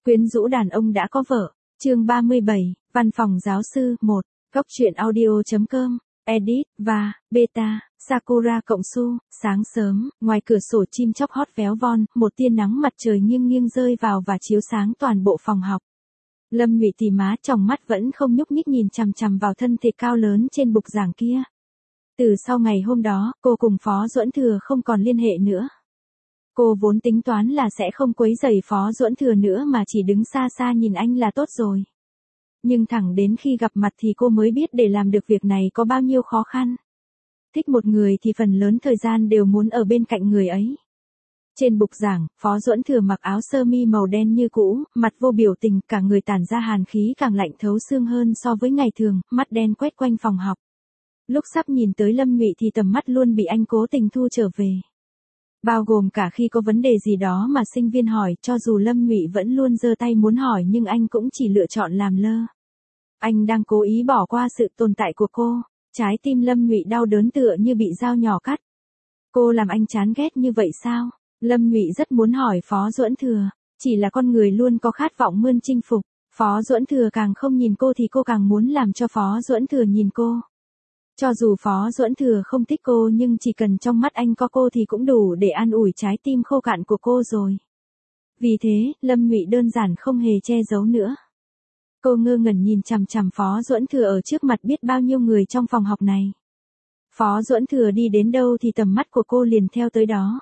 Quyến rũ đàn ông đã có vợ. Chương 37, Văn phòng giáo sư 1, Cốc truyện audio.com, edit và beta, Sakura cộng su. Sáng sớm, ngoài cửa sổ chim chóc hót véo von, một tia nắng mặt trời nghiêng nghiêng rơi vào và chiếu sáng toàn bộ phòng học. Lâm Nhụy tì má tròng mắt vẫn không nhúc nhích nhìn chằm chằm vào thân thể cao lớn trên bục giảng kia. Từ sau ngày hôm đó, cô cùng Phó Duẫn Thừa không còn liên hệ nữa. Cô vốn tính toán là sẽ không quấy rầy Phó Duẫn Thừa nữa mà chỉ đứng xa xa nhìn anh là tốt rồi. Nhưng thẳng đến khi gặp mặt thì cô mới biết để làm được việc này có bao nhiêu khó khăn. Thích một người thì phần lớn thời gian đều muốn ở bên cạnh người ấy. Trên bục giảng, Phó Duẫn Thừa mặc áo sơ mi màu đen như cũ, mặt vô biểu tình, cả người tản ra hàn khí càng lạnh thấu xương hơn so với ngày thường, mắt đen quét quanh phòng học. Lúc sắp nhìn tới Lâm Nhụy thì tầm mắt luôn bị anh cố tình thu trở về. Bao gồm cả khi có vấn đề gì đó mà sinh viên hỏi, cho dù Lâm Nhụy vẫn luôn giơ tay muốn hỏi nhưng anh cũng chỉ lựa chọn làm lơ. Anh đang cố ý bỏ qua sự tồn tại của cô. Trái tim Lâm Nhụy đau đớn tựa như bị dao nhỏ cắt. Cô làm anh chán ghét như vậy sao? Lâm Nhụy rất muốn hỏi Phó Duẫn Thừa, chỉ là con người luôn có khát vọng mươn chinh phục. Phó Duẫn Thừa càng không nhìn cô thì cô càng muốn làm cho Phó Duẫn Thừa nhìn cô. Cho dù Phó Duẫn Thừa không thích cô nhưng chỉ cần trong mắt anh có cô thì cũng đủ để an ủi trái tim khô cạn của cô rồi. Vì thế, Lâm Nhụy đơn giản không hề che giấu nữa. Cô ngơ ngẩn nhìn chằm chằm Phó Duẫn Thừa ở trước mặt biết bao nhiêu người trong phòng học này. Phó Duẫn Thừa đi đến đâu thì tầm mắt của cô liền theo tới đó.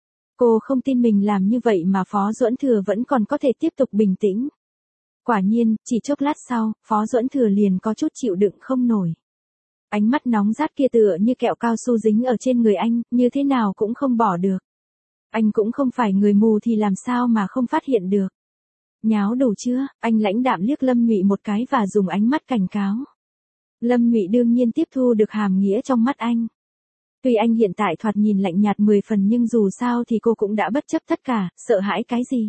Cô không tin mình làm như vậy mà Phó Duẫn Thừa vẫn còn có thể tiếp tục bình tĩnh. Quả nhiên, chỉ chốc lát sau, Phó Duẫn Thừa liền có chút chịu đựng không nổi. Ánh mắt nóng rát kia tựa như kẹo cao su dính ở trên người anh, như thế nào cũng không bỏ được. Anh cũng không phải người mù thì làm sao mà không phát hiện được. Nháo đủ chưa? Anh lãnh đạm liếc Lâm Nhụy một cái và dùng ánh mắt cảnh cáo. Lâm Nhụy đương nhiên tiếp thu được hàm nghĩa trong mắt anh. Tuy anh hiện tại thoạt nhìn lạnh nhạt 10 phần nhưng dù sao thì cô cũng đã bất chấp tất cả, sợ hãi cái gì.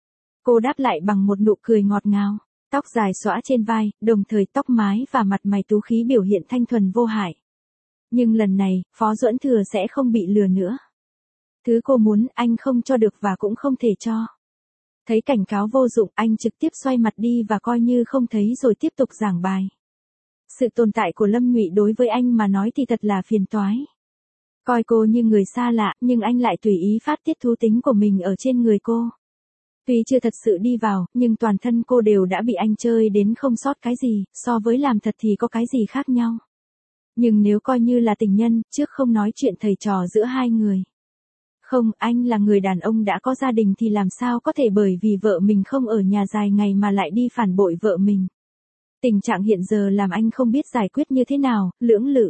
Cô đáp lại bằng một nụ cười ngọt ngào. Tóc dài xõa trên vai, đồng thời tóc mái và mặt mày tú khí biểu hiện thanh thuần vô hại. Nhưng lần này, Phó Duẫn Thừa sẽ không bị lừa nữa. Thứ cô muốn anh không cho được và cũng không thể cho. Thấy cảnh cáo vô dụng, anh trực tiếp xoay mặt đi và coi như không thấy rồi tiếp tục giảng bài. Sự tồn tại của Lâm Nhụy đối với anh mà nói thì thật là phiền toái. Coi cô như người xa lạ, nhưng anh lại tùy ý phát tiết thú tính của mình ở trên người cô. Tuy chưa thật sự đi vào, nhưng toàn thân cô đều đã bị anh chơi đến không sót cái gì, so với làm thật thì có cái gì khác nhau. Nhưng nếu coi như là tình nhân, trước không nói chuyện thầy trò giữa hai người. Không, anh là người đàn ông đã có gia đình thì làm sao có thể bởi vì vợ mình không ở nhà dài ngày mà lại đi phản bội vợ mình. Tình trạng hiện giờ làm anh không biết giải quyết như thế nào, lưỡng lự.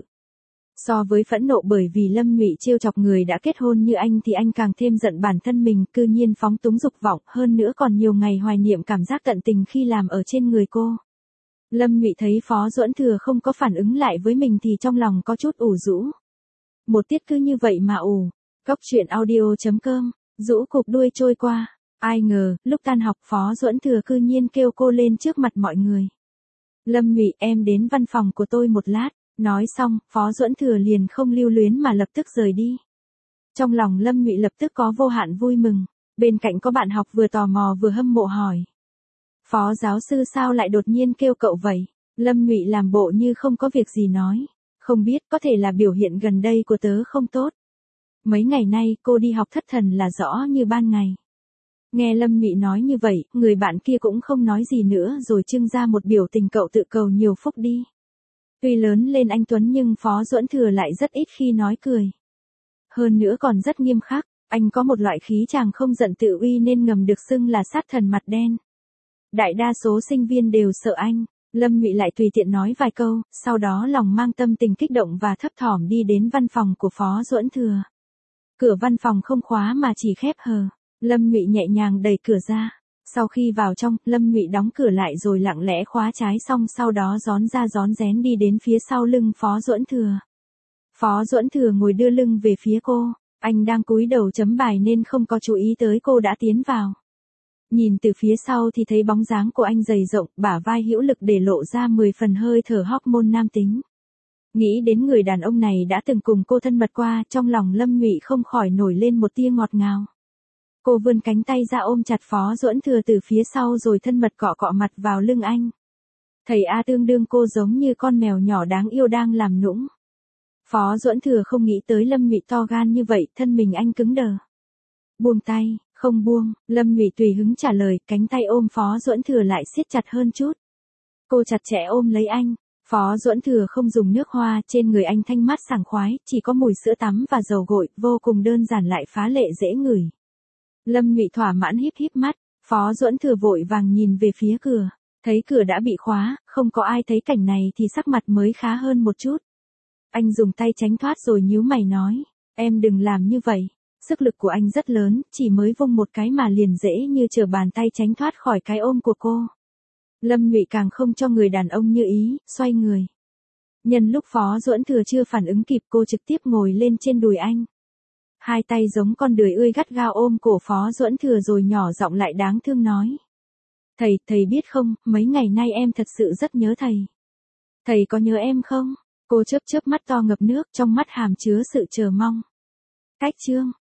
So với phẫn nộ bởi vì Lâm Nhụy trêu chọc người đã kết hôn như anh thì anh càng thêm giận bản thân mình, cư nhiên phóng túng dục vọng, hơn nữa còn nhiều ngày hoài niệm cảm giác tận tình khi làm ở trên người cô. Lâm Nhụy thấy Phó Duẫn Thừa không có phản ứng lại với mình thì trong lòng có chút ủ rũ. Một tiết cứ như vậy mà ủ. Cốc truyện audio.com, rũ cục đuôi trôi qua. Ai ngờ, lúc tan học Phó Duẫn Thừa cư nhiên kêu cô lên trước mặt mọi người. Lâm Nhụy, em đến văn phòng của tôi một lát. Nói xong, Phó Duẫn Thừa liền không lưu luyến mà lập tức rời đi. Trong lòng Lâm Nhụy lập tức có vô hạn vui mừng. Bên cạnh có bạn học vừa tò mò vừa hâm mộ hỏi. Phó giáo sư sao lại đột nhiên kêu cậu vậy? Lâm Nhụy làm bộ như không có việc gì nói. Không biết, có thể là biểu hiện gần đây của tớ không tốt. Mấy ngày nay cô đi học thất thần là rõ như ban ngày. Nghe Lâm Nhụy nói như vậy, người bạn kia cũng không nói gì nữa rồi trưng ra một biểu tình cậu tự cầu nhiều phúc đi. Tuy lớn lên anh Tuấn nhưng Phó Duẫn Thừa lại rất ít khi nói cười. Hơn nữa còn rất nghiêm khắc, anh có một loại khí chàng không giận tự uy nên ngầm được xưng là sát thần mặt đen. Đại đa số sinh viên đều sợ anh, Lâm Nhụy lại tùy tiện nói vài câu, sau đó lòng mang tâm tình kích động và thấp thỏm đi đến văn phòng của Phó Duẫn Thừa. Cửa văn phòng không khóa mà chỉ khép hờ, Lâm Nhụy nhẹ nhàng đẩy cửa ra. Sau khi vào trong, Lâm Nhụy đóng cửa lại rồi lặng lẽ khóa trái xong sau đó rón ra rón rén đi đến phía sau lưng Phó Duẫn Thừa. Phó Duẫn Thừa ngồi đưa lưng về phía cô, anh đang cúi đầu chấm bài nên không có chú ý tới cô đã tiến vào. Nhìn từ phía sau thì thấy bóng dáng của anh dày rộng, bả vai hữu lực để lộ ra 10 phần hơi thở hormone nam tính. Nghĩ đến người đàn ông này đã từng cùng cô thân mật qua, trong lòng Lâm Nhụy không khỏi nổi lên một tia ngọt ngào. Cô vươn cánh tay ra ôm chặt Phó Duẫn Thừa từ phía sau rồi thân mật cọ cọ mặt vào lưng anh. Thầy A tương đương cô giống như con mèo nhỏ đáng yêu đang làm nũng. Phó Duẫn Thừa không nghĩ tới Lâm Nhụy to gan như vậy, thân mình anh cứng đờ. Buông tay, không buông, Lâm Nhụy tùy hứng trả lời, cánh tay ôm Phó Duẫn Thừa lại siết chặt hơn chút. Cô chặt chẽ ôm lấy anh. Phó Duẫn Thừa không dùng nước hoa, trên người anh thanh mát sảng khoái, chỉ có mùi sữa tắm và dầu gội, vô cùng đơn giản lại phá lệ dễ ngửi. Lâm Nhụy thỏa mãn híp híp mắt, Phó Duẫn Thừa vội vàng nhìn về phía cửa, thấy cửa đã bị khóa, không có ai thấy cảnh này thì sắc mặt mới khá hơn một chút. Anh dùng tay tránh thoát rồi nhíu mày nói, em đừng làm như vậy. Sức lực của anh rất lớn, chỉ mới vung một cái mà liền dễ như trở bàn tay tránh thoát khỏi cái ôm của cô. Lâm Nhụy càng không cho người đàn ông như ý, xoay người. Nhân lúc Phó Duẫn Thừa chưa phản ứng kịp, cô trực tiếp ngồi lên trên đùi anh. Hai tay giống con đười ươi gắt gao ôm cổ Phó Duẫn Thừa rồi nhỏ giọng lại đáng thương nói. Thầy biết không, mấy ngày nay em thật sự rất nhớ thầy. Thầy có nhớ em không? Cô chớp chớp mắt to ngập nước, trong mắt hàm chứa sự chờ mong. Cách chương